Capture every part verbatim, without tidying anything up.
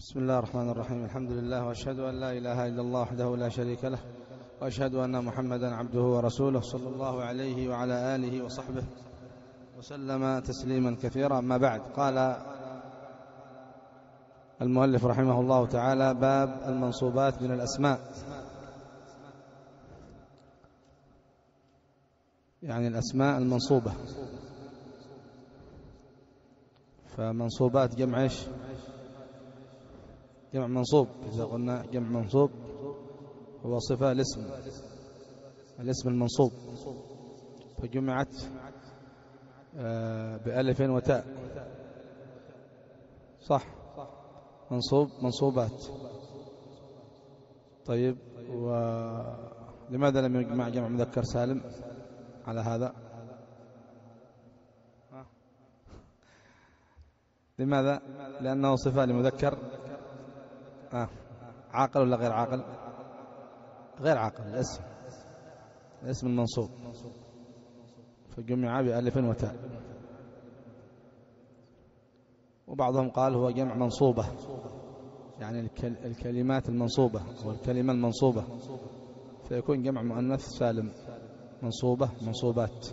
بسم الله الرحمن الرحيم. الحمد لله، وأشهد أن لا إله إلا الله وحده لا شريك له، وأشهد أن محمدا عبده ورسوله صلى الله عليه وعلى آله وصحبه وسلم تسليما كثيرا. أما بعد، قال المؤلف رحمه الله تعالى: باب المنصوبات من الأسماء، يعني الأسماء المنصوبة. فمنصوبات جمع ايش؟ جمع منصوب. إذا قلنا جمع منصوب هو صفة الاسم الاسم المنصوب، فجمعت بألف وتاء، صح؟ منصوب منصوبات. طيب، ولماذا لم يجمع جمع مذكر سالم على هذا؟ لماذا؟ لأنه صفة لمذكر آه. عاقل ولا غير عاقل؟ غير عاقل. الاسم الاسم المنصوب، فجمع بألف وتاء. وبعضهم قال هو جمع منصوبة، يعني الكلمات المنصوبة والكلمة المنصوبة، فيكون جمع مؤنث سالم، منصوبة منصوبات.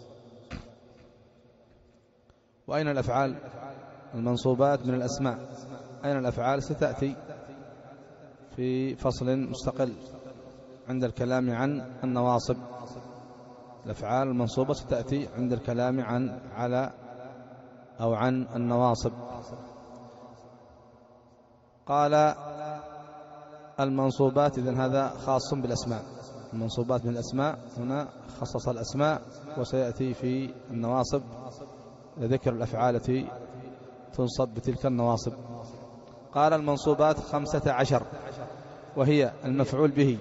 وأين الأفعال المنصوبات من الأسماء؟ أين الأفعال؟ ستأتي في فصل مستقل عند الكلام عن النواصب. الأفعال المنصوبة ستأتي عند الكلام عن على أو عن النواصب. قال المنصوبات، إذن هذا خاص بالأسماء. المنصوبات من الأسماء، هنا خصص الأسماء، وسيأتي في النواصب ذكر الأفعال التي تنصب بتلك النواصب. قال المنصوبات خمسة عشر، وهي المفعول به،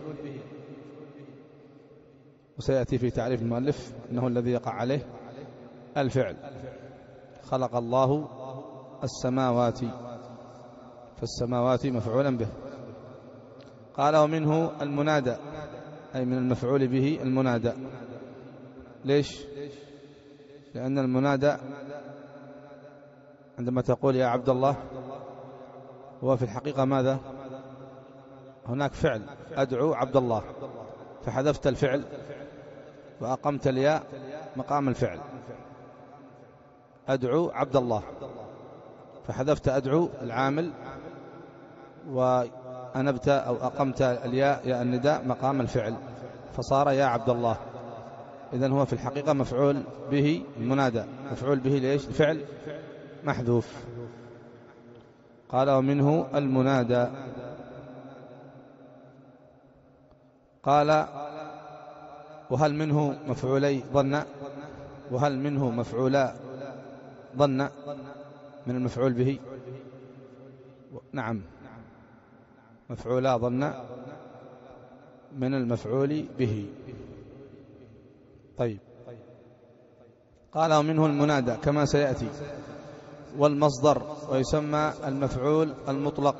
وسيأتي في تعريف المؤلف أنه الذي يقع عليه الفعل. خلق الله السماوات، فالسماوات مفعولا به. قال ومنه المنادى، أي من المفعول به المنادى. ليش؟ لأن المنادى عندما تقول يا عبد الله، هو في الحقيقة ماذا؟ هناك فعل أدعو عبد الله، فحذفت الفعل وأقمت الياء مقام الفعل. أدعو عبد الله، فحذفت أدعو العامل وأنبت أو أقمت الياء يا النداء مقام الفعل، فصار يا عبد الله. إذن هو في الحقيقة مفعول به المنادى. مفعول به ليش؟ الفعل محذوف. قال ومنه المنادى. قال وهل منه مفعولي ظن؟ وهل منه مفعولا ظن من المفعول به؟ نعم، مفعولا ظن من المفعول به. طيب، قال ومنه المنادى كما سيأتي، والمصدر، ويسمى المفعول المطلق،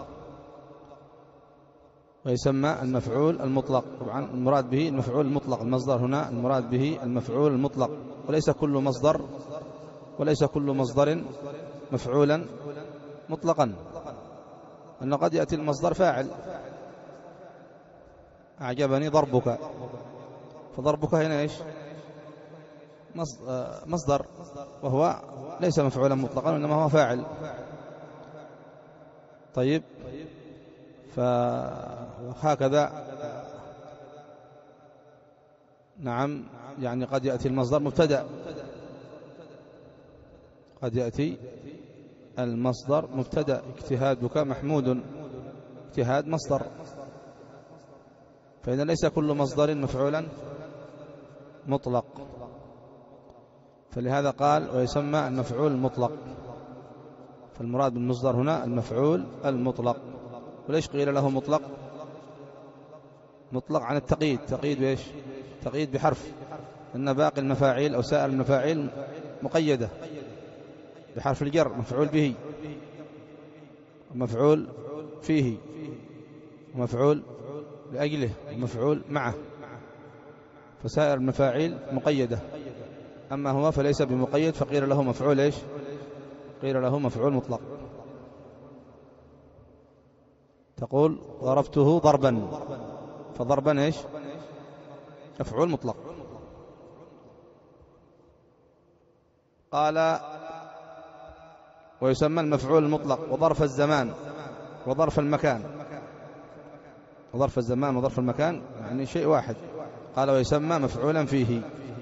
ويسمى المفعول المطلق. طبعا المراد به المفعول المطلق، المصدر هنا المراد به المفعول المطلق، وليس كل مصدر وليس كل مصدر مفعولا مطلقا، أن قد يأتي المصدر فاعل. أعجبني ضربك، فضربك هنا إيش؟ مصدر، وهو ليس مفعولا مطلقا، وإنما هو فاعل. طيب، فهكذا نعم، يعني قد يأتي المصدر مبتدأ، قد يأتي المصدر مبتدأ. اجتهادك محمود، اجتهاد مصدر، فإذا ليس كل مصدر مفعولا مطلق، فلهذا قال ويسمى المفعول المطلق. فالمراد بالمصدر هنا المفعول المطلق. وليش قيل له مطلق؟ مطلق عن التقييد. تقييد بإيش؟ تقييد بحرف، أن باقي المفاعيل أو سائر المفاعيل مقيدة بحرف الجر، مفعول به ومفعول فيه ومفعول لأجله ومفعول معه، فسائر المفاعيل مقيدة. أما هو فليس بمقيد، فقيل له مفعول إيش؟ قيل له مفعول مطلق. تقول ضربته ضربا، فضربا إيش؟ مفعول مطلق. قال ويسمى المفعول المطلق وظرف الزمان وظرف المكان. وظرف الزمان وظرف المكان يعني شيء واحد. قال ويسمى مفعولا فيه،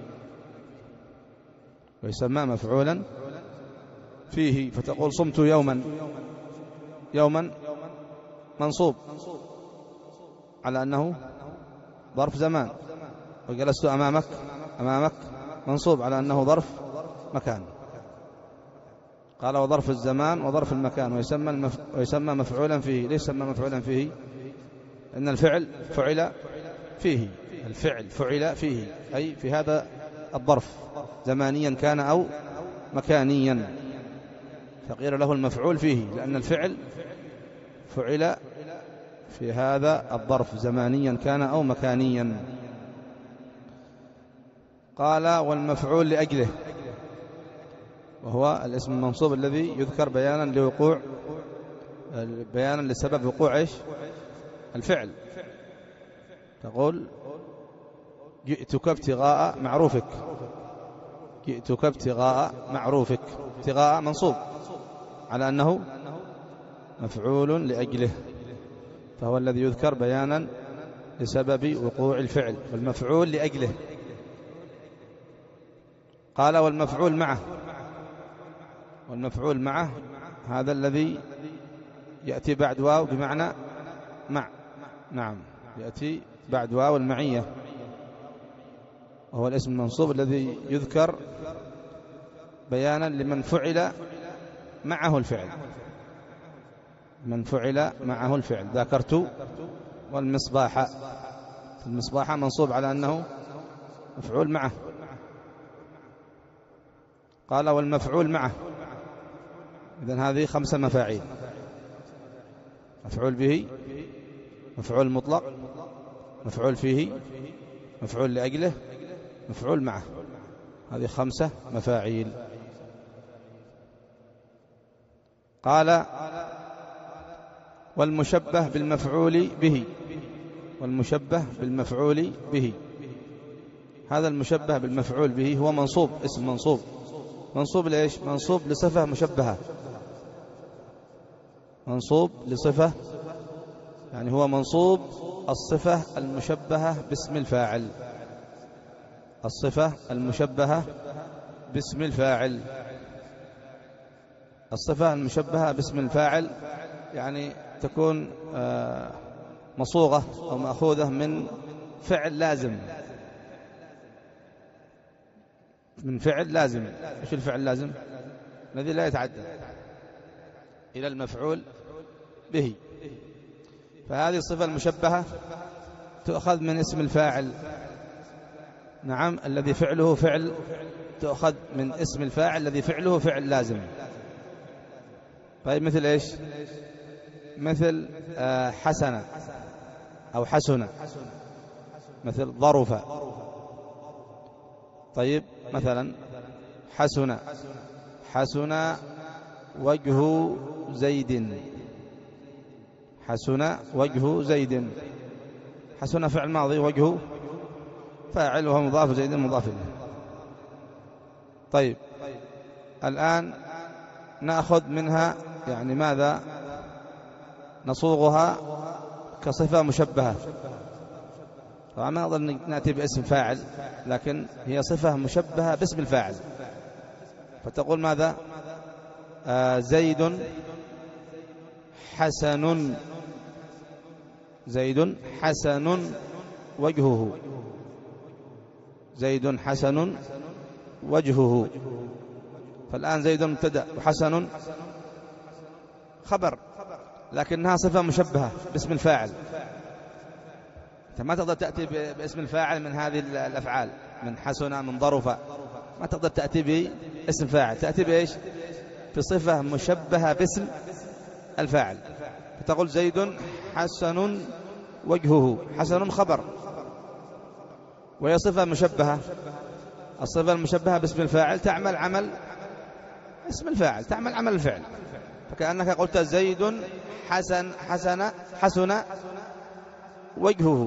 ويسمى مفعولا فيه. فتقول صمت يوما، يوما منصوب على أنه ظرف زمان، وجلست أمامك، أمامك منصوب على أنه ظرف مكان. قال وظرف الزمان وظرف المكان ويسمى, المف... ويسمى مفعولا فيه. ليش سمى مفعولا فيه؟ لأن الفعل فعل فيه، الفعل فعل فيه أي في هذا الظرف زمانيا كان أو مكانيا، فقيل له المفعول فيه لأن الفعل فعل في هذا الظرف زمانيا كان أو مكانيا. قال والمفعول لأجله، وهو الاسم المنصوب الذي يذكر بيانا لوقوع، بيانا لسبب وقوع إيش؟ الفعل. تقول جئتك ابتغاء معروفك، جئتك ابتغاء معروفك، ابتغاء منصوب على أنه مفعول لأجله، فهو الذي يذكر بيانا لسبب وقوع الفعل، والمفعول لأجله. قال والمفعول معه، والمفعول معه هذا الذي يأتي بعد واو بمعنى مع، نعم يأتي بعد واو المعية، وهو الاسم المنصوب الذي يذكر بيانا لمن فعل معه الفعل، من فعل معه الفعل. ذكرت والمصباح، المصباح منصوب على أنه مفعول معه. قال والمفعول معه، إذن هذه خمسة مفاعيل: مفعول به، مفعول مطلق، مفعول فيه، مفعول لأجله، مفعول معه. هذه خمسة مفاعيل. قال والمشبه بالمفعول به، والمشبه بالمفعول به، هذا المشبه بالمفعول به هو منصوب، اسم منصوب. منصوب ليش؟ منصوب لصفة مشبهة، منصوب لصفة، يعني هو منصوب الصفة المشبهة باسم الفاعل، الصفة المشبهة باسم الفاعل. الصفة المشبهة باسم الفاعل يعني تكون مصوغة أو مأخوذة من فعل لازم، من فعل لازم. إيش الفعل اللازم؟ الذي لا يتعدى إلى المفعول به. فهذه الصفة المشبهة تؤخذ من اسم الفاعل، نعم، الذي فعله فعل، تؤخذ من اسم الفاعل الذي فعله فعل لازم. طيب مثل إيش؟ مثل حسن أو حسن، مثل ظرف. طيب مثلا حسن، حسن وجه زيد، حسن وجه زيد. حسن فعل ماضي، وجهه فاعل وهو مضاف، زيد مضاف إليه. طيب الآن نأخذ منها يعني ماذا؟ نصوغها كصفة مشبهة. طبعا ما نقدر نأتي باسم فاعل، لكن هي صفة مشبهة باسم الفاعل. فتقول ماذا؟ آه زيد حسن، زيد حسن وجهه، زيد حسن وجهه. فالآن زيد مبتدأ وحسن خبر، لكنها صفة مشبهة باسم الفاعل. أنت ما تقدر تأتي باسم الفاعل من هذه الأفعال، من حسن، من ظرف، ما تقدر تأتي باسم فاعل. تأتي بإيش؟ بصفة مشبهة باسم الفاعل. فتقول زيد حسن وجهه، حسن خبر، وهي صفة مشبهة. الصفة المشبهة باسم الفاعل تعمل عمل اسم الفاعل، تعمل عمل الفعل. فكأنك قلت زيد حسن حسن حسن وجهه.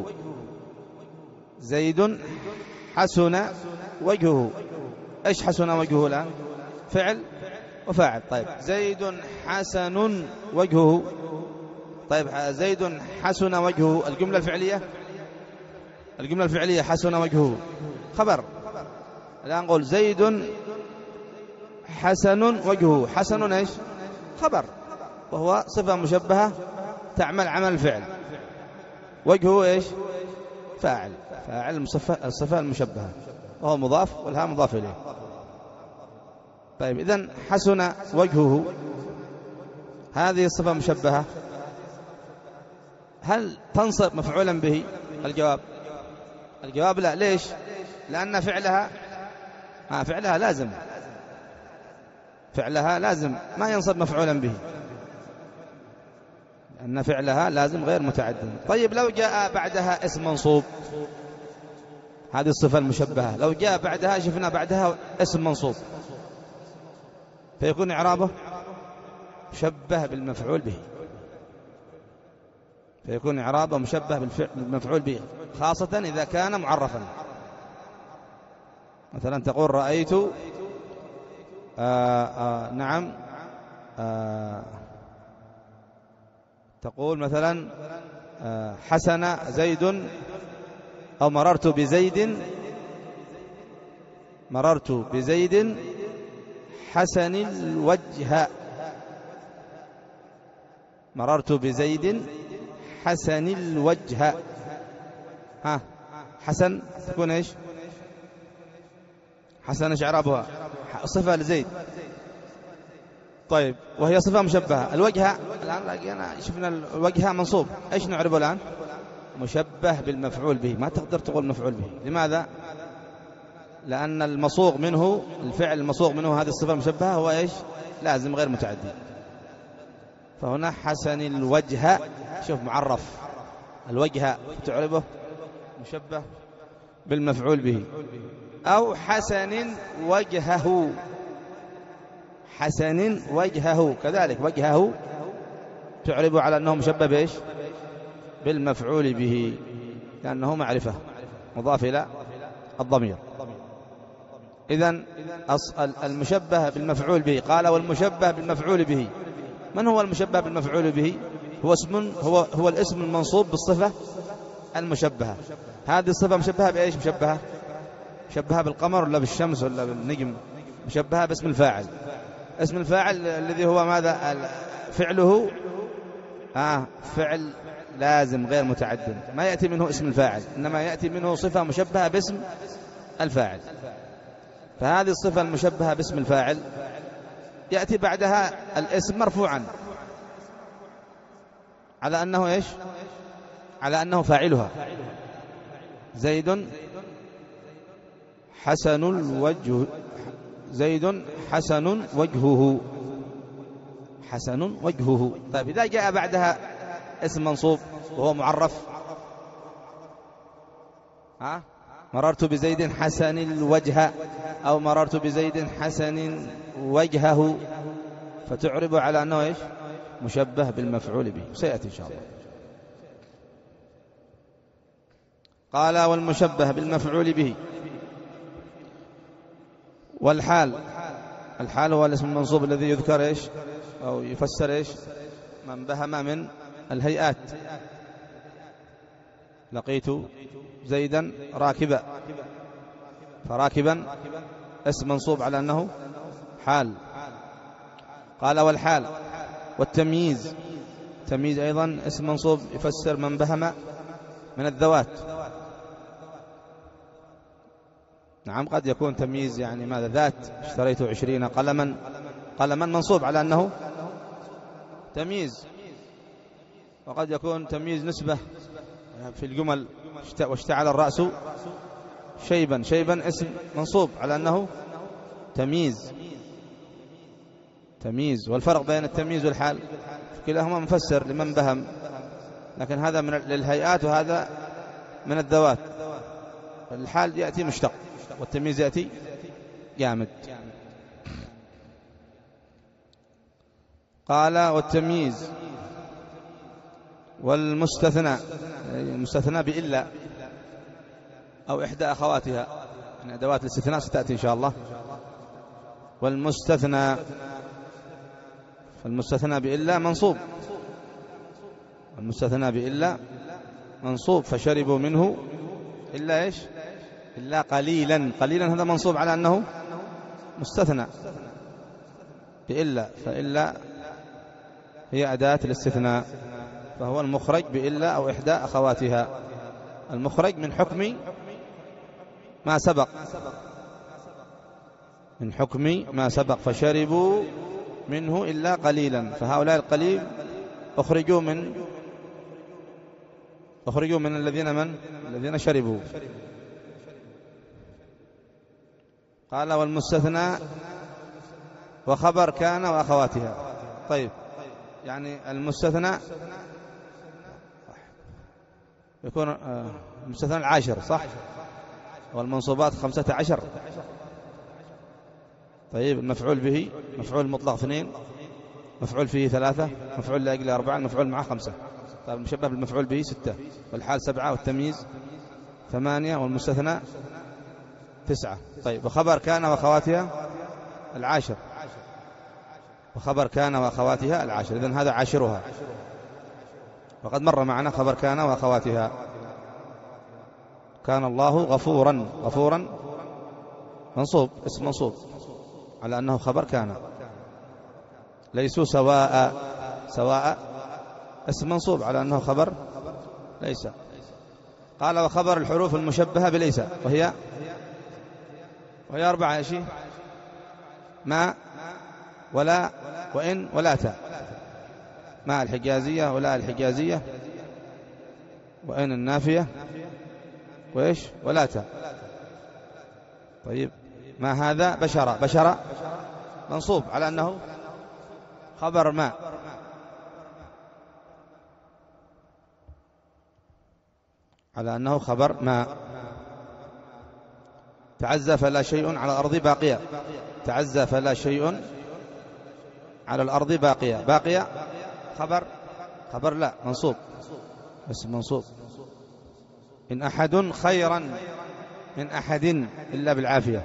زيد حسن وجهه. إيش حسن وجهه الآن؟ فعل وفاعل. طيب زيد حسن وجهه. طيب زيد حسن وجهه، الجملة الفعلية الجملة الفعلية حسن وجهه خبر. الآن نقول زيد حسن وجهه. حسن إيش؟ خبر، وهو صفة مشبهة تعمل عمل الفعل. وجهه إيش؟ فاعل، فاعل الصفة المشبهة، وهو مضاف والهاء مضاف إليه. طيب إذن حسن وجهه هذه الصفة مشبهة، هل تنصب مفعولا به؟ الجواب الجواب لا. ليش؟ لأن فعلها آه فعلها لازم فعلها لازم ما ينصب مفعولا به، لأن فعلها لازم غير متعد. طيب لو جاء بعدها اسم منصوب، هذه الصفة المشبهة لو جاء بعدها شفنا بعدها اسم منصوب، فيكون إعرابه مشبه بالمفعول به، فيكون إعرابه مشبه بالمفعول به، خاصة إذا كان معرفا. مثلا تقول رأيت آآ آآ نعم آآ تقول مثلا حسن زيد، أو مررت بزيد مررت بزيد حسن الوجه. مررت بزيد حسن الوجه. ها حسن تكون ايش؟ حسن ايش اعرابها؟ صفة لزيد. طيب وهي صفة مشبهة. الوجه الآن لقينا شفنا الوجه منصوب، ايش نعربه الآن؟ مشبه بالمفعول به، ما تقدر تقول مفعول به. لماذا؟ لأن المصوغ منه الفعل المصوغ منه هذه الصفة المشبهة هو ايش؟ لازم غير متعدي. فهنا حسن الوجه، شوف معرف الوجه تعربه مشبه بالمفعول به. أو حسن وجهه. حسن وجهه كذلك وجهه تعربه على أنه مشبه بإيش؟ بالمفعول به، لأنه معرفة مضاف إلى الضمير. إذن المشبه بالمفعول به. قال والمشبه بالمفعول به. من هو المشبه بالمفعول به؟ هو اسم هو هو الاسم المنصوب بالصفة المشبهة. هذه الصفة مشبهة بإيش؟ مشبهة مشبهة بالقمر ولا بالشمس ولا بالنجم؟ مشبهة باسم الفاعل. اسم الفاعل الذي هو ماذا؟ فعله آه فعل لازم غير متعد، ما يأتي منه اسم الفاعل، إنما يأتي منه صفة مشبهة باسم الفاعل. فهذه الصفة المشبهة باسم الفاعل يأتي بعدها الاسم مرفوعا على أنه إيش؟ على أنه فاعلها. زيد حسن الوجه. زيد حسن وجهه. حسن وجهه. طيب إذا جاء بعدها اسم منصوب وهو معرف، ها مررت بزيد حسن الوجه، أو مررت بزيد حسن وجهه، فتعرب على أنه إيش؟ مشبه بالمفعول به. سيأتي إن شاء الله. قال والمشبه بالمفعول به. والحال. الحال هو الاسم المنصوب الذي يذكر إيش أو يفسر إيش؟ من بهم من الهيئات. لقيت زيدا راكبا، فراكبا اسم منصوب على أنه حال. قال والحال. والتمييز. تمييز أيضا اسم منصوب يفسر من بهم من الذوات. نعم قد يكون تمييز يعني ماذا؟ ذات. اشتريت عشرين قلما. قلما منصوب على أنه تمييز. وقد يكون تمييز نسبة في الجمل. واشتعل الرأس شيبا. شيبا اسم منصوب على أنه تمييز. تمييز. والفرق بين التمييز والحال كلاهما مفسر لمن بهم، لكن هذا من للهيئات وهذا من الذوات. الحال يأتي مشتق والتمييز يأتي جامد. قال والتمييز والمستثنى، المستثنى بإلا أو إحدى أخواتها من أدوات الاستثناء ستأتي إن شاء الله. والمستثنى، فالمستثنى بإلا منصوب، المستثنى بإلا منصوب، فشربوا منه إلا إيش؟ إلا قليلا. قليلا هذا منصوب على أنه مستثنى بإلا، فإلا هي أداة الاستثناء، فهو المخرج بإلا أو إحدى أخواتها، المخرج من حكم ما سبق، من حكم ما سبق، فشربوا منه إلا قليلا، فهؤلاء القليل أخرجوا من أخرجوا من الذين من الذين شربوا. قال والمستثنى وخبر كان وأخواتها. طيب، يعني المستثنى يكون المستثنى العاشر صح، والمنصوبات خمسة عشر. طيب، المفعول به مفعول مطلق اثنين، مفعول فيه ثلاثة، مفعول لأجل أربعة، المفعول معه خمسة. طيب، المشبه بالمفعول به ستة، والحال سبعة، والتمييز ثمانية، والمستثنى تسعة. طيب، وخبر كان وأخواتها العاشر، وخبر كان وأخواتها العاشر، إذن هذا عاشرها، وقد مر معنا خبر كان وأخواتها. كان الله غفورا، غفورا منصوب، اسم منصوب على أنه خبر كان. ليسوا سواء، سواء اسم منصوب على أنه خبر ليس. قال وخبر الحروف المشبهة بليس، وهي وهي أربعة شيء: ما، ولا، وإن، ولا تا. ما الحجازية، ولا الحجازية، وإن النافية، وإيش، ولا تا. طيب، ما هذا بشرة، بشرة منصوب على أنه خبر ما. على أنه خبر ما. تعزى فلا شيء على الأرض باقية، تعزى فلا شيء على الأرض باقية، باقية خبر، خبر لا منصوب، اسم منصوب. إن أحد خيرا من أحد إلا بالعافية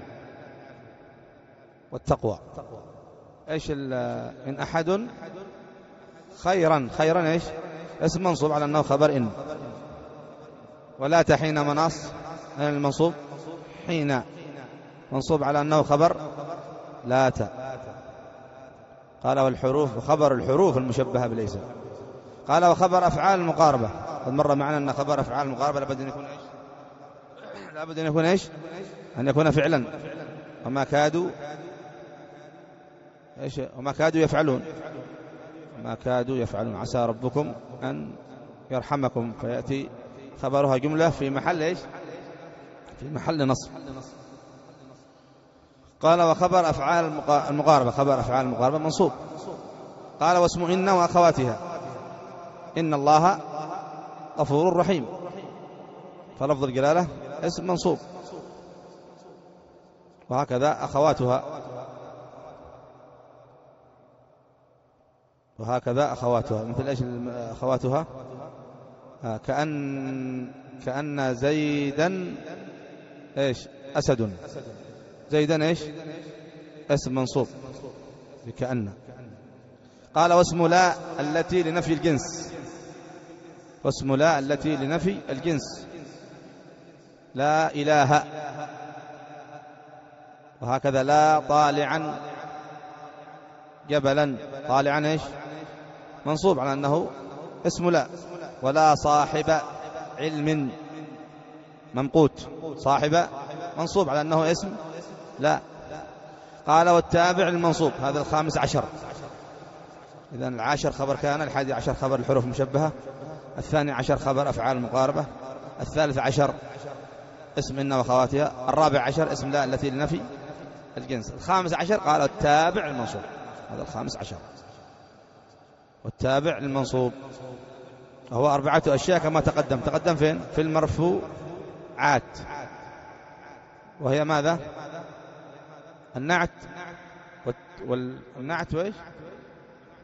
والتقوى. إيش إن أحد خيرا، خيرا إيش؟ اسم منصوب على أنه خبر إن. ولا تحين مناص المنصوب حين، منصوب على أنه خبر لا ت. قال والحروف، وخبر الحروف المشبهة بليس. قال وخبر أفعال المقاربة، قد مر معنا أن خبر أفعال المقاربة لابد أن يكون إيش؟ لابد أن يكون إيش؟ أن يكون فعلا. وما كادوا إيش؟ وما كادوا يفعلون، ما كادوا يفعلون. عسى ربكم أن يرحمكم، فيأتي خبرها جملة في محل إيش؟ في محل نصب. قال وخبر أفعال المقاربة، خبر أفعال المقاربة منصوب. قال واسم إن وأخواتها، إن الله غفور رحيم، فلفظ الجلالة اسم منصوب. وهكذا أخواتها، وهكذا أخواتها مثل إيش أخواتها؟ آه كأن كأن زيدا إيش؟ أسد، زيدا إيش؟ اسم منصوب بكأن. قال واسم لا التي لنفي الجنس، واسم لا التي لنفي الجنس، لا إله. وهكذا لا طالعا جبلا، طالعا إيش؟ منصوب على أنه اسم لا. ولا صاحب علم ممقوت، صاحب منصوب على أنه اسم لا. قال والتابع المنصوب، هذا الخامس عشر. إذن العاشر خبر كان، الحادي عشر خبر الحروف المشبهة، الثاني عشر خبر أفعال المقاربة، الثالث عشر اسم إن وخواتها، الرابع عشر اسم لا التي لنفي الجنس، الخامس عشر قال التابع المنصوب، هذا الخامس عشر. والتابع المنصوب هو أربعة أشياء كما تقدم. تقدم فين؟ في المرفوعات، وهي ماذا؟ النعت والنعت وإيش؟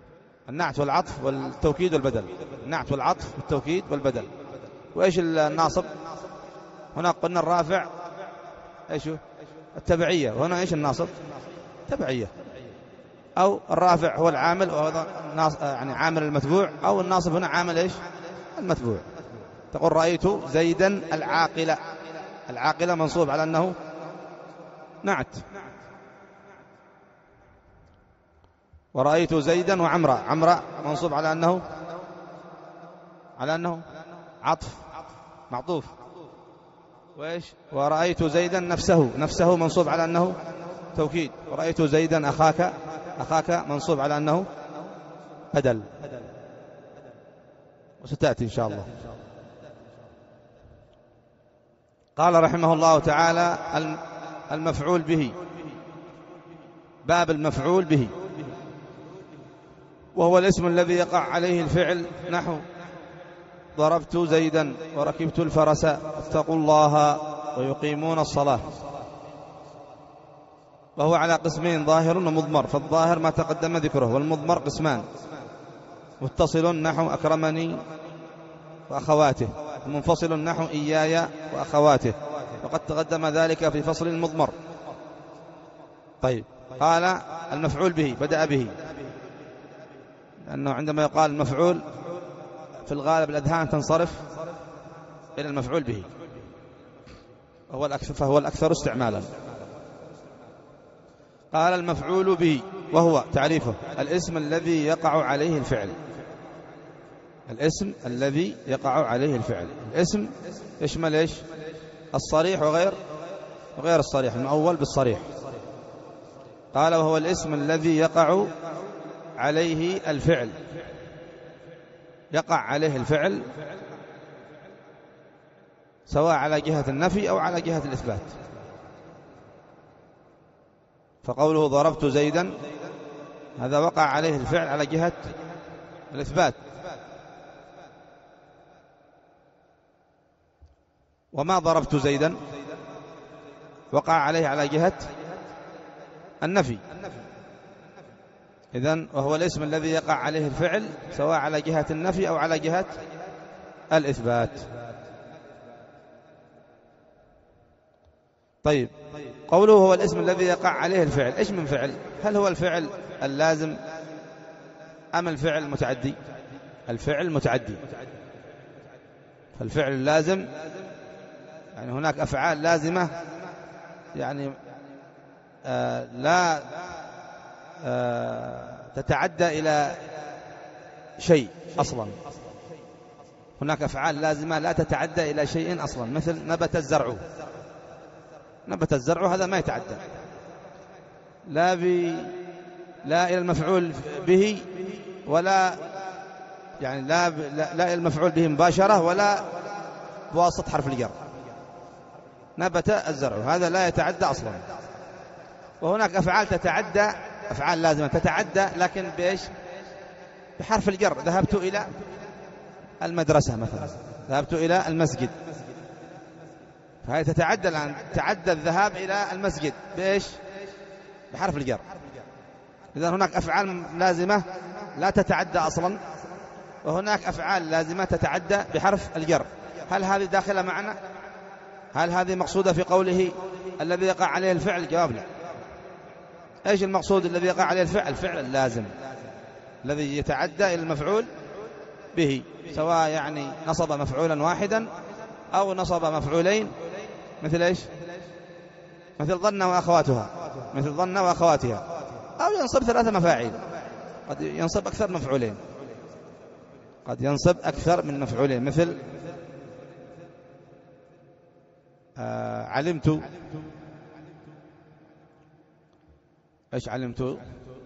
النعت والعطف والتوكيد والبدل. النعت والعطف والتوكيد والبدل. وإيش الناصب؟ هنا قلنا الرافع إيش هو؟ التبعية. وهنا إيش الناصب؟ تبعية. أو الرافع هو العامل وهذا يعني عامل المتبوع، أو الناصب هنا عامل إيش؟ المتبوع. تقول رأيت زيدا العاقلة. العاقلة منصوب على أنه نعت. ورأيت زيدا وعمرا. عمرا منصوب على أنه على أنه عطف معطوف. وإيش؟ ورأيت زيدا نفسه. نفسه منصوب على أنه توكيد. ورأيت زيدا أخاك. أخاك منصوب على أنه بدل. وستأتي إن شاء الله. قال رحمه الله تعالى المفعول به. باب المفعول به، وهو الاسم الذي يقع عليه الفعل، نحو ضربت زيدا وركبت الفرس اتقوا الله ويقيمون الصلاة. وهو على قسمين، ظاهر ومضمر. فالظاهر ما تقدم ذكره، والمضمر قسمان: متصل نحو أكرمني وأخواته، منفصل نحو إياي وأخواته، وقد تقدم ذلك في فصل المضمر. طيب، قال المفعول به، بدأ به، لأنه عندما يقال المفعول في الغالب الأذهان تنصرف إلى المفعول به، فهو الأكثر, فهو الأكثر استعمالا. قال المفعول به، وهو تعريفه الاسم الذي يقع عليه الفعل. الاسم الذي يقع عليه الفعل. الاسم يشمل إيش؟ الصريح وغير وغير الصريح، المؤول بالصريح. قال وهو الاسم الذي يقع عليه الفعل. يقع عليه الفعل سواء على جهة النفي أو على جهة الإثبات. فقوله ضربت زيدا هذا وقع عليه الفعل على جهة الإثبات. وما ضربت زيدا وقع عليه على جهة النفي. إذن وهو الاسم الذي يقع عليه الفعل سواء على جهة النفي أو على جهة الإثبات. طيب، قوله هو الاسم الذي يقع عليه الفعل، إيش من فعل؟ هل هو الفعل اللازم أم الفعل المتعدي؟ الفعل المتعدي. فالفعل اللازم يعني هناك أفعال لازمة يعني آه لا آه تتعدى إلى شيء أصلا. هناك أفعال لازمة لا تتعدى إلى شيء أصلا، مثل نبت الزرع. نبت الزرع هذا ما يتعدى لا ب لا إلى المفعول به، ولا يعني لا ب... لا... لا إلى المفعول به مباشرة، ولا بواسطة حرف الجر. نبت الزرع هذا لا يتعدى أصلا. وهناك أفعال تتعدى، أفعال لازمة تتعدى لكن بإيش؟ بحرف الجر. ذهبت إلى المدرسة مثلا، ذهبت إلى المسجد، فهي تتعدى الآن، تعدى الذهاب إلى المسجد بإيش؟ بحرف الجر. إذن هناك أفعال لازمة لا تتعدى أصلا، وهناك أفعال لازمة تتعدى بحرف الجر. هل هذه داخلة معنا؟ هل هذه مقصودة في قوله الذي يقع عليه الفعل؟ جواب لا. إيش المقصود الذي يقع عليه الفعل؟ الفعل اللازم الذي يتعدى إلى المفعول به، سواء يعني نصب مفعولا واحدا أو نصب مفعولين، مثل إيش؟ مثل ظن وأخواتها، مثل ظن وأخواتها. أو ينصب ثلاثة مفاعيل، قد ينصب أكثر مفعولين، قد ينصب أكثر من مفعولين، مثل آه علمت. إيش علمت؟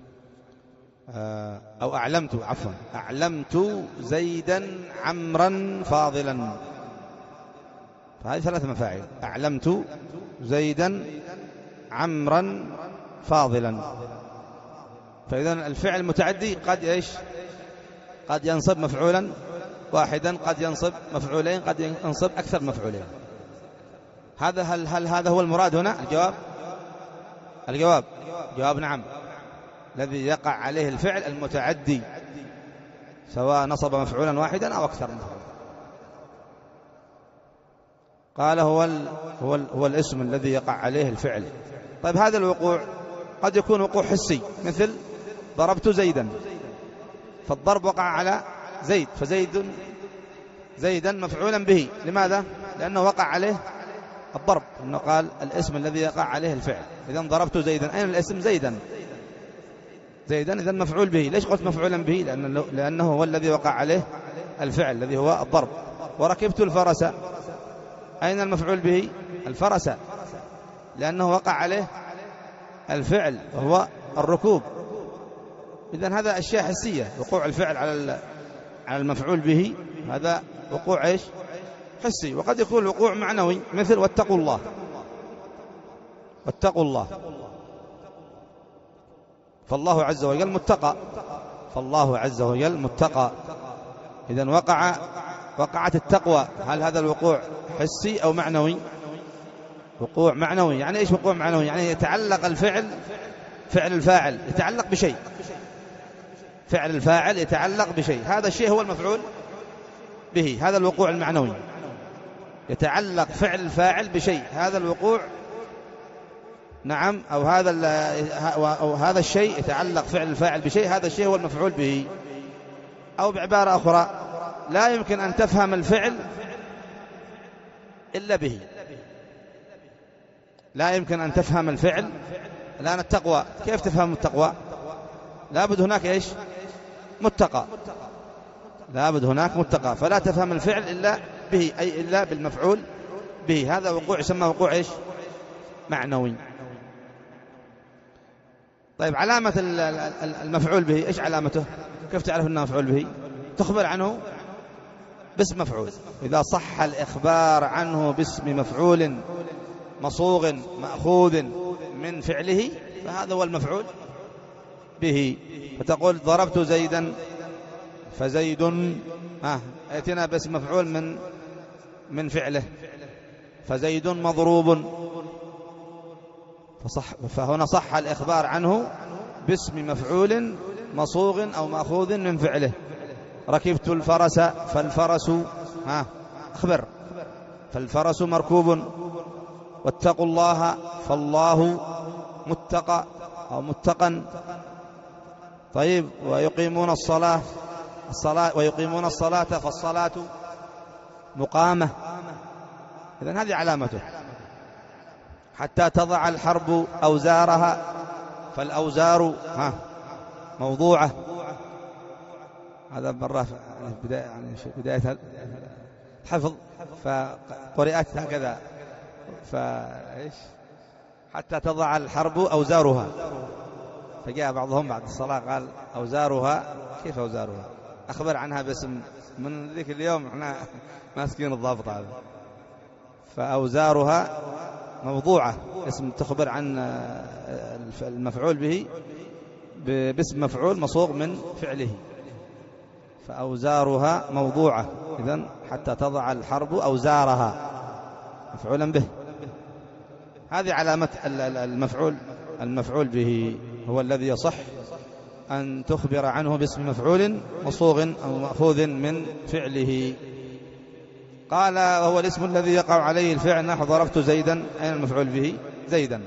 آه أو أعلمت، عفوا، أعلمت زيدا عمرا فاضلا. فهذه ثلاث مفاعيل: أعلمت زيدا عمرا فاضلا. فإذا الفعل المتعدي قد إيش؟ قد ينصب مفعولا واحدا، قد ينصب مفعولين، قد ينصب أكثر مفعولين. هذا هل هل هذا هو المراد هنا؟ الجواب الجواب جواب نعم. الذي يقع عليه الفعل المتعدي سواء نصب مفعولا واحدا أو أكثر من مفعول. قال هو ال هو, ال هو الاسم الذي يقع عليه الفعل. طيب هذا الوقوع قد يكون وقوع حسي، مثل ضربت زيدا، فالضرب وقع على زيد، فزيد زيدا مفعولا به. لماذا؟ لأنه وقع عليه الضرب، إنه قال الاسم الذي يقع عليه الفعل. إذن ضربت زيدا، أين الاسم؟ زيدا. زيدا إذن مفعول به. ليش قلت مفعولا به؟ لأنه, لأنه هو الذي وقع عليه الفعل الذي هو الضرب. وركبت الفرس، أين المفعول به؟ الفرس، لأنه وقع عليه الفعل وهو الركوب. إذن هذا أشياء حسية، وقوع الفعل على على المفعول به هذا وقوع إيش؟ حسي. وقد يكون الوقوع معنوي، مثل واتقوا الله، واتقوا الله، فالله عز وجل متقى، فالله عز وجل متقى. إذن وقع وقعت التقوى. هل هذا الوقوع حسي أو معنوي؟ وقوع معنوي. يعني إيش وقوع معنوي؟ يعني يتعلق الفعل، فعل الفاعل يتعلق بشيء، فعل الفاعل يتعلق بشيء، هذا الشيء هو المفعول به. هذا الوقوع المعنوي، يتعلق فعل الفاعل بشيء، هذا الوقوع. نعم. أو هذا أو هذا الشيء يتعلق فعل الفاعل بشيء، هذا الشيء هو المفعول به. أو بعبارة أخرى، لا يمكن أن تفهم الفعل إلا به، لا يمكن أن تفهم الفعل. الآن التقوى، كيف تفهم التقوى؟ لابد هناك إيش؟ متقى، لابد هناك متقى، فلا تفهم الفعل إلا به، أي إلا بالمفعول به. هذا وقوع يسمى وقوع إيش؟ معنوي. طيب علامة المفعول به إيش علامته؟ كيف تعرف أنه مفعول به؟ تخبر عنه باسم مفعول. إذا صح الإخبار عنه باسم مفعول مصوغ مأخوذ من فعله فهذا هو المفعول به. فتقول ضربت زيدا، فزيد ها ائتنا باسم مفعول من من فعله، فزيد مضروب، فصح فهنا صح الإخبار عنه باسم مفعول مصوغ أو مأخوذ من فعله. ركبت الفرس، فالفرس ها أخبر، فالفرس مركوب. واتقوا الله، فالله متقى أو متقا. طيب ويقيمون الصلاة، الصلاة ويقيمون الصلاة، فالصلاة مقامة. إذن هذه علامته. حتى تضع الحرب أوزارها، فالأوزار ها موضوعة. هذا مرة بداية يعني بداية الحفظ فقرأت هكذا، فإيش حتى تضع الحرب أوزارها، فجاء بعضهم بعد الصلاة قال أوزارها، كيف أوزارها؟ أخبر عنها باسم من ذيك اليوم احنا ماسكين الضابط هذا. فأوزارها موضوعة، اسم تخبر عن المفعول به باسم مفعول مصوغ من فعله. فأوزارها موضوعة. إذن حتى تضع الحرب أوزارها مفعولا به. هذه علامة المفعول. المفعول به هو الذي يصح أن تخبر عنه باسم مفعول مصوغ أو مأخوذ من فعله. قال وهو الاسم الذي يقع عليه الفعل، نحو ضربت زيدا، أين المفعول به؟ زيدا.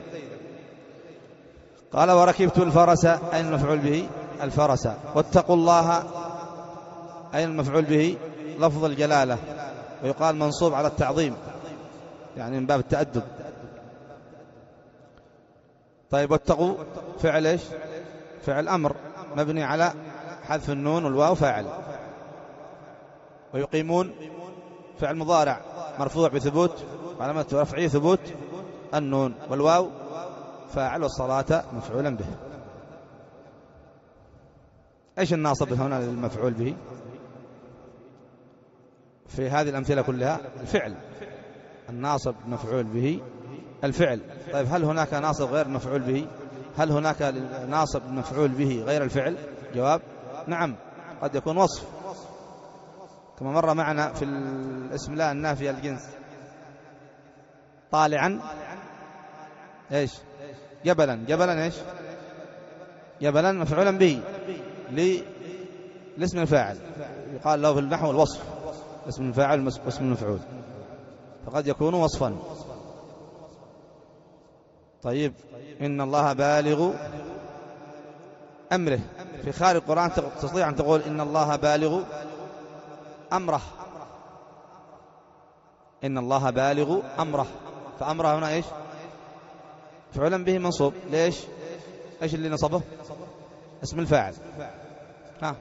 قال وركبت الفرس، أين المفعول به؟ الفرس. واتقوا الله، أين المفعول به؟ لفظ الجلالة، ويقال منصوب على التعظيم يعني من باب التأدب. طيب واتقوا فعل إيش؟ فعل أمر مبني على حذف النون والواو فاعل. ويقيمون فعل مضارع مرفوع بثبوت، علامة رفعه ثبوت النون، والواو فاعل، والصلاة مفعولا به. ايش الناصب هنا للمفعول به في هذه الأمثلة كلها؟ الفعل. الناصب مفعول به الفعل. طيب هل هناك ناصب غير مفعول به؟ هل هناك ناصب مفعول به غير الفعل؟ جواب نعم، قد يكون وصف، كما مر معنا في الاسم الله النافي الجنس. طالعا ايش؟ جبلا. جبلا ايش؟ جبلا مفعولا به الاسم الفاعل يقال له في النحو الوصف، اسم الفاعل واسم المفعول، فقد يكون وصفا. طيب إن الله بالغ أمره، في خارج القرآن تستطيع أن تقول إن الله بالغ أمره، إن الله بالغ أمره، فأمره هنا إيش؟ فعلا به منصوب. ليش؟ إيش اللي نصبه؟ اسم الفاعل. ها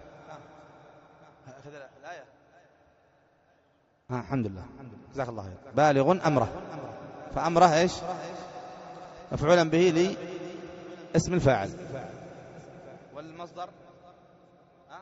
ها الحمد لله، جزاك الله خير. بالغ أمره، فأمره إيش؟ مفعولا به لي اسم الفاعل. والمصدر ها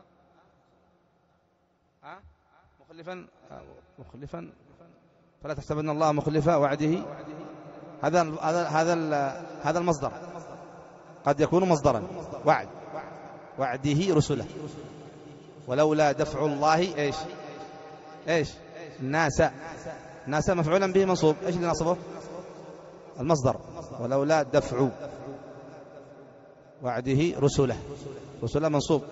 ها مخلفا مخلفا فلا تحسبن الله مخلف وعده. هذا هذا هذا هذا المصدر قد يكون مصدرا، وعد، وعده رسله. ولولا دفع الله ايش ايش الناس، الناس مفعولا به منصوب. ايش اللي نصبه؟ المصدر. ولولا دفع وعده رسله، رسله منصوب.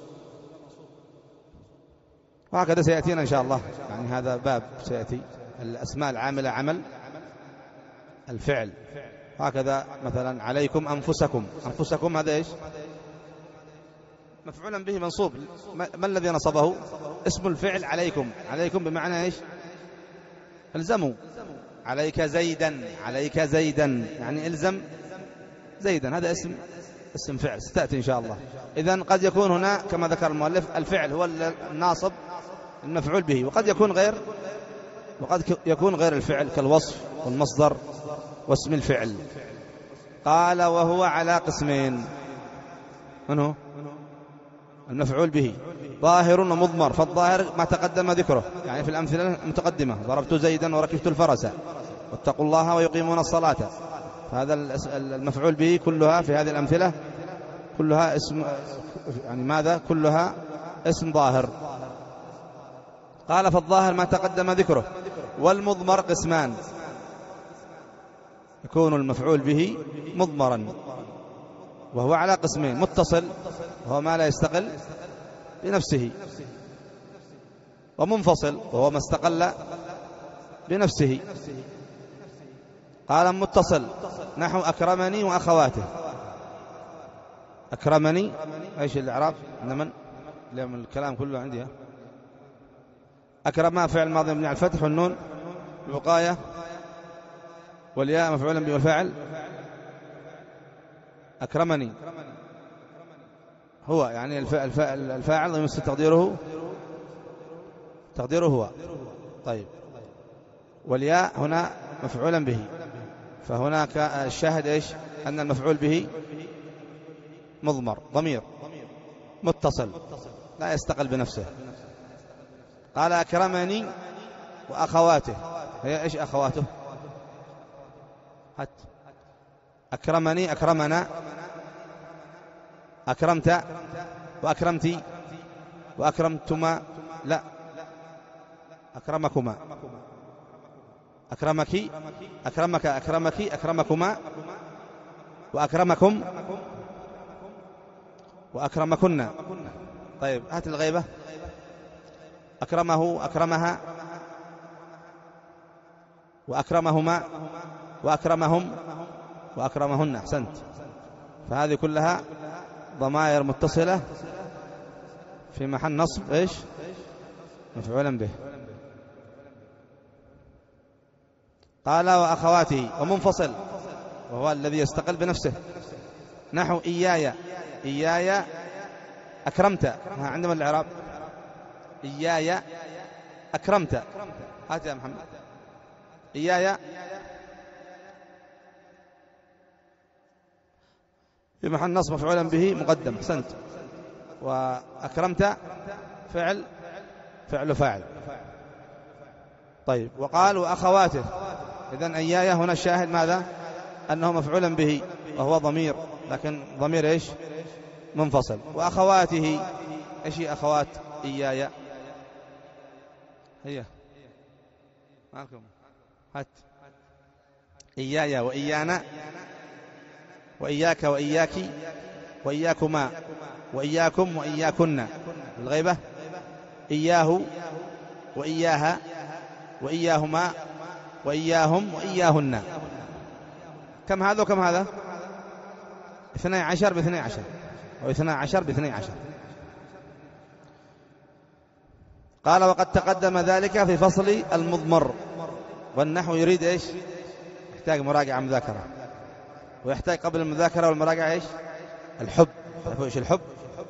وهكذا سيأتينا إن شاء الله، يعني هذا باب سيأتي الأسماء العاملة عمل الفعل. هكذا مثلا عليكم أنفسكم، أنفسكم هذا إيش؟ مفعولا به منصوب. ما الذي نصبه؟ اسم الفعل عليكم. عليكم بمعنى إيش؟ الزموا. عليك زيدا، عليك زيدا يعني الزم زيدا، هذا اسم اسم فعل ستأتي إن شاء الله. إذن قد يكون هنا كما ذكر المؤلف الفعل هو الناصب المفعول به، وقد يكون غير، وقد يكون غير الفعل كالوصف والمصدر واسم الفعل. قال وهو على قسمين. من هو؟ المفعول به ظاهر ومضمر. فالظاهر ما تقدم ذكره، يعني في الأمثلة المتقدمة: ضربت زيدا وركبت الفرس، واتقوا الله ويقيمون الصلاة. هذا المفعول به كلها في هذه الأمثلة كلها اسم، يعني ماذا؟ كلها اسم ظاهر. قال فالظاهر ما تقدم ذكره. والمضمر قسمان: يكون المفعول به مضمرا وهو على قسمين: متصل وهو ما لا يستقل بنفسه، ومنفصل وهو ما استقل بنفسه. قال متصل نحو أكرمني وأخواته. أكرمني ايش الإعراب؟ من لأن الكلام كله عندي. أكرم فعل ماضي مبني على الفتح، والنون الوقاية، والياء مفعولا به والفاعل أكرمني هو، يعني الفاعل يمثل تقديره تقديره هو. طيب والياء هنا مفعولا به، فهناك الشاهد ايش؟ أن المفعول به مضمر ضمير متصل لا يستقل بنفسه. قال أكرمني وأخواته. هي ايش أخواته؟ هات أكرمني، أكرمنا، أكرمت وأكرمتي وأكرمتما، لا أكرمكما، أكرمك، أكرمك، أكرمك، أكرمكما، وأكرمكم وأكرمكن. طيب هات الغيبة: أكرمه، أكرمها، وأكرمهما، وأكرمهم، وأكرمهن. أحسنت. فهذه كلها ضمائر متصلة في محل نصب ايش؟ مفعولا به. قال وأخواته. ومنفصل وهو الذي يستقل بنفسه نحو إياي، إياي أكرمت. عندما الإعراب إياي أكرمت. هات يا محمد إياي في محل نصب مفعولا به مقدم. أحسنت. وأكرمت فعل فعل فاعل. طيب وقال وأخواته. إذن إياي هنا الشاهد ماذا؟ أنه مفعولا به وهو ضمير، لكن ضمير إيش؟ منفصل. وأخواته إيش هي أخوات إياي؟ هي معكم هات إياي وإيانا وإياك وإياك وإياكما وإياكم وإياكن. الغيبة إياه وإياها وإياهما وإياهم وإياهن. كم هذا وكم هذا؟ اثني عشر باثني عشر واثنى عشر باثني عشر. قال وقد تقدم ذلك في فصل المضمر. والنحو يريد إيش؟ يحتاج مراجعة مذاكرة، ويحتاج قبل المذاكرة والمراجعة إيش؟ الحب. تعرفوا إيش الحب؟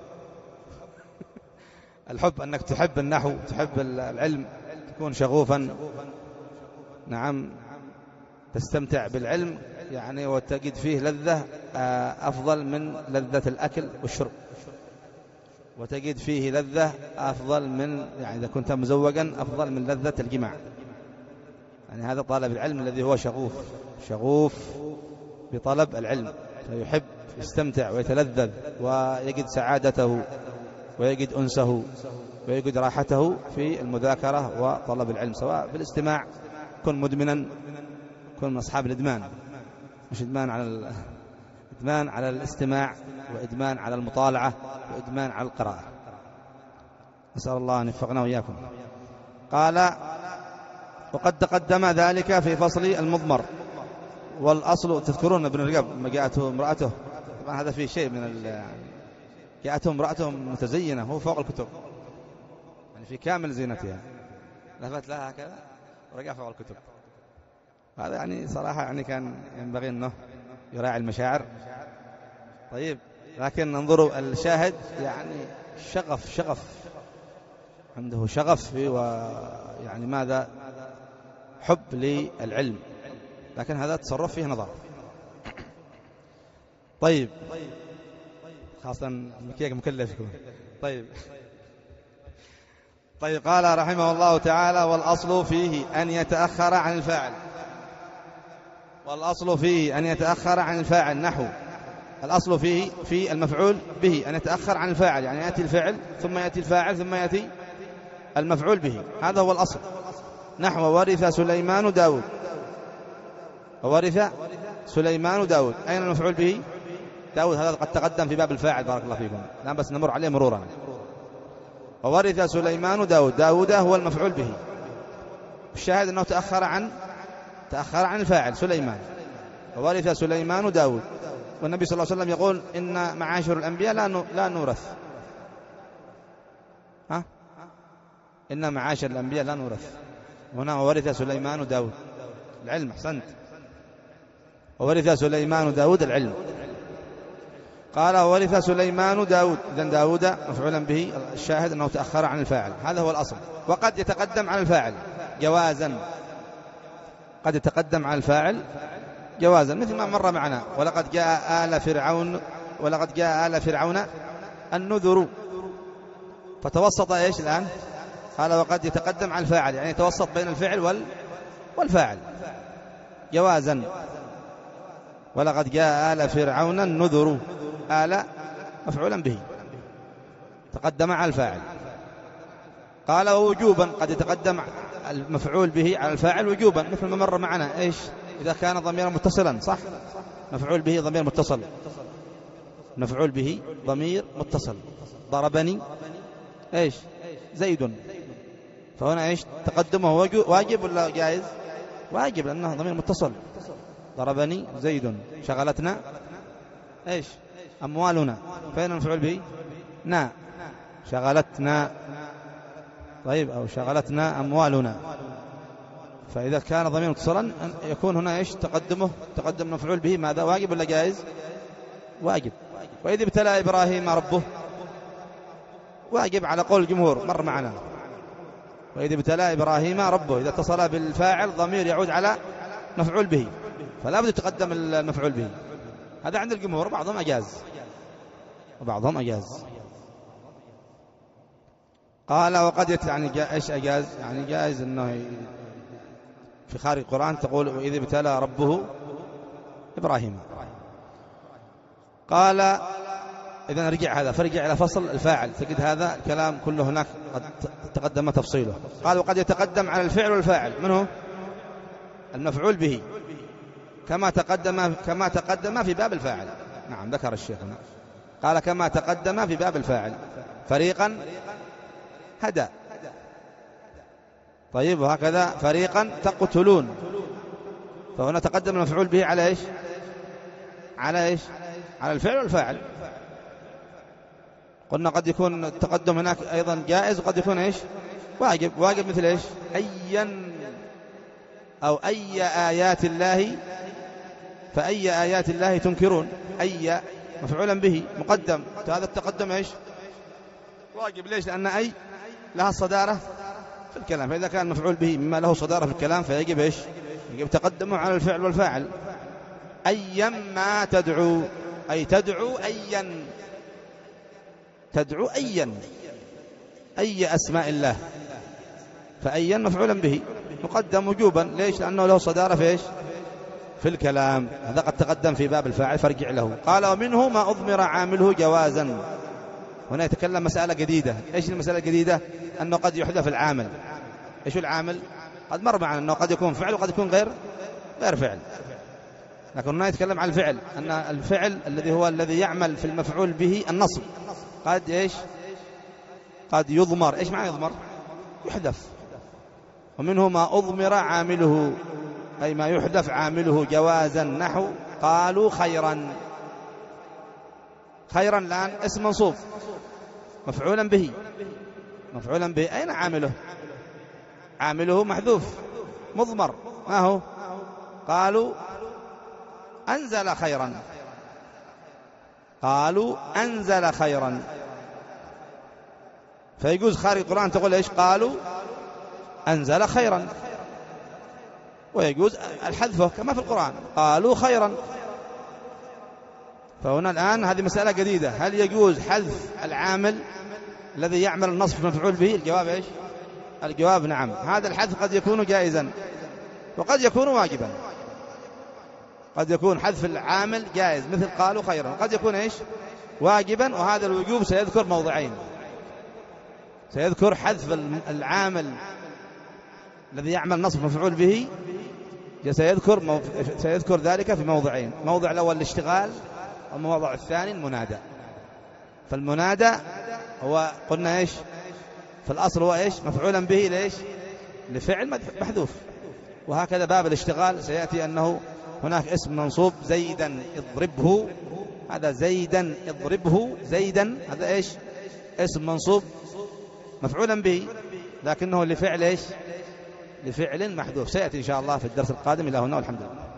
الحب أنك تحب النحو، تحب العلم، تكون شغوفا، نعم، تستمتع بالعلم يعني، وتجد فيه لذة أفضل من لذة الأكل والشرب، وتجد فيه لذة أفضل من، يعني إذا كنت مزوجا أفضل من لذة الجماع. يعني هذا طالب العلم الذي هو شغوف شغوف بطلب العلم، فيحب يستمتع ويتلذذ ويجد سعادته ويجد أنسه ويجد راحته في المذاكرة وطلب العلم، سواء بالاستماع، كن مدمنا، كن من أصحاب الإدمان، مش إدمان على ال... إدمان على الاستماع، وإدمان على المطالعة، وإدمان على القراءة. نسأل الله أن يوفقنا وإياكم. قال وقد تقدم ذلك في فصل المضمر. والأصل، تذكرون ابن رجب لما جاءته امرأته، طبعا هذا فيه شيء من ال... جاءته امرأته متزينة، هو فوق الكتب، يعني في كامل زينتها، لفت لها هكذا ورجع فوق الكتب. هذا يعني صراحة يعني كان ينبغي أنه يراعي المشاعر. طيب، لكن انظروا الشاهد، يعني شغف شغف عنده شغف، ويعني ماذا؟ حب للعلم، لكن هذا تصرف فيه نظر. طيب، خاصة المكياج مكلف. طيب طيب قال رحمه الله تعالى: والأصل فيه أن يتأخر عن الفاعل. والأصل فيه أن يتأخر عن الفاعل. نحو الأصل فيه في المفعول به أن يتأخر عن الفاعل، يعني يأتي الفعل ثم يأتي الفاعل ثم يأتي المفعول به، هذا هو الأصل. نحو ورث سليمان داود. وورث سليمان داود، أين المفعول به؟ داود. هذا قد تقدم في باب الفاعل، بارك الله فيكم، الآن بس نمر عليه مرورا. وورث سليمان داود، داود هو المفعول به. الشاهد أنه تأخر عن تأخر عن الفاعل سليمان. وورث سليمان داود. والنبي صلى الله عليه وسلم يقول: إن معاشر الأنبياء لا لا نورث. ها؟ إن معاشر الأنبياء لا نورث. هنا وورث سليمان داود العلم. أحسنت. وورث سليمان داود العلم. قال: وورث سليمان داود، إذن داود مفعولا به. الشاهد أنه تأخر عن الفاعل، هذا هو الأصل. وقد يتقدم على الفاعل جوازا، قد يتقدم على الفاعل جوازا، مثل ما مر معنا: ولقد جاء آل فرعون ولقد جاء آل فرعون النذر. فتوسط إيش الآن؟ قال: وقد يتقدم على الفاعل، يعني يتوسط بين الفعل وال والفاعل جوازا. ولقد جاء آل فرعون النذر، آل مفعولا به تقدم على الفاعل. قال: ووجوبا، قد يتقدم المفعول به على الفاعل وجوبا، مثل ما مر معنا. إيش؟ إذا كان ضميرا متصلا، صح؟ مفعول به ضمير متصل، مفعول به ضمير متصل. ضربني إيش؟ زيد. فهنا إيش؟ تقدمه واجب ولا جائز؟ واجب، لأنه ضمير متصل. ضربني زيد. شغلتنا إيش؟ أموالنا. فين المفعول به؟ نا. شغلتنا. طيب، أو شغلتنا أموالنا. فإذا كان ضمير متصلا يكون هنا إيش؟ تقدمه تقدم مفعول به ماذا؟ واجب ولا جائز؟ واجب. وإذ ابتلى إبراهيم ربه، واجب على قول الجمهور، مر معنا. وإذ ابتلى إبراهيم ربه، إذا اتصل بالفاعل ضمير يعود على مفعول به، فلا بد يتقدم المفعول به. هذا عند الجمهور، بعضهم أجاز وبعضهم أجاز. قال: وقد يت... يعني جا... إيش أجاز؟ يعني جائز أنه في خارج القرآن تقول: وإذ ابتلى ربه إبراهيم. قال: إذن رجع هذا، فرجع إلى فصل الفاعل، تجد هذا الكلام كله هناك قد تقدم تفصيله. قال: وقد يتقدم على الفعل والفاعل. من هو؟ المفعول به، كما تقدم كما تقدم في باب الفاعل. نعم، ذكر الشيخ هنا. قال كما تقدم في باب الفاعل فريقا هدى. طيب وهكذا فريقا تقتلون، فهنا تقدم المفعول به على إيش؟ على إيش؟ على الفعل والفاعل. قلنا قد يكون التقدم هناك أيضا جائز وقد يكون إيش؟ واجب. واجب مثل إيش؟ أيا أو أي آيات الله، فأي آيات الله تنكرون، أي مفعولا به مقدم، هذا التقدم إيش؟ واجب. ليش؟ لأن أي لها الصدارة في الكلام، فإذا كان مفعول به مما له صدارة في الكلام فيجب إيش؟ يجب تقدمه على الفعل والفاعل. أيا ما تدعو، أي تدعو أيا، تدعو أيا أي أسماء الله، فأيا مفعولا به مقدم وجوبا. ليش؟ لأنه له صدارة في إيش؟ في الكلام. هذا قد تقدم في باب الفاعل فارجع له. قال ومنه ما أضمر عامله جوازا. هنا يتكلم مسألة جديدة. إيش المسألة الجديدة؟ أنه قد يحذف العامل. إيش العامل؟ قد مر معنا أنه قد يكون فعل وقد يكون غير غير فعل، لكن هنا يتكلم عن الفعل، أن الفعل الذي هو الذي يعمل في المفعول به النصب قد إيش؟ قد يضمر. إيش معنى يضمر؟ يحذف. ومنه ما أضمر عامله، أي ما يحذف عامله جوازا، نحو قالوا خيرا. خيرا الآن اسم منصوب مفعولا به، مفعولا به أين عامله؟ عامله محذوف مضمر، ما هو؟ قالوا أنزل خيرا، قالوا أنزل خيرا. فيجوز خارج القرآن تقول إيش؟ قالوا أنزل خيرا، ويجوز الحذفه كما في القرآن قالوا خيرا. فهنا الآن هذه مسألة جديدة، هل يجوز حذف العامل الذي يعمل النصب مفعول به؟ الجواب إيش؟ الجواب نعم. هذا الحذف قد يكون جائزا وقد يكون واجبا. قد يكون حذف العامل جائز مثل قالوا خيرا، قد يكون إيش؟ واجبا. وهذا الوجوب سيذكر موضعين، سيذكر حذف العامل الذي يعمل نصب مفعول به، سيذكر مو... سيذكر ذلك في موضعين. موضع الأول الاشتغال، والموضع الثاني المنادى. فالمنادى هو قلنا إيش؟ في الأصل هو إيش؟ مفعولا به ليش؟ لفعل محذوف. وهكذا باب الاشتغال سيأتي أنه هناك اسم منصوب زيدا اضربه، هذا زيدا اضربه زيدا، هذا إيش؟ اسم منصوب مفعولا به لكنه لفعل إيش؟ لفعل محذوف. سيأتي إن شاء الله في الدرس القادم. إلى هنا والحمد لله.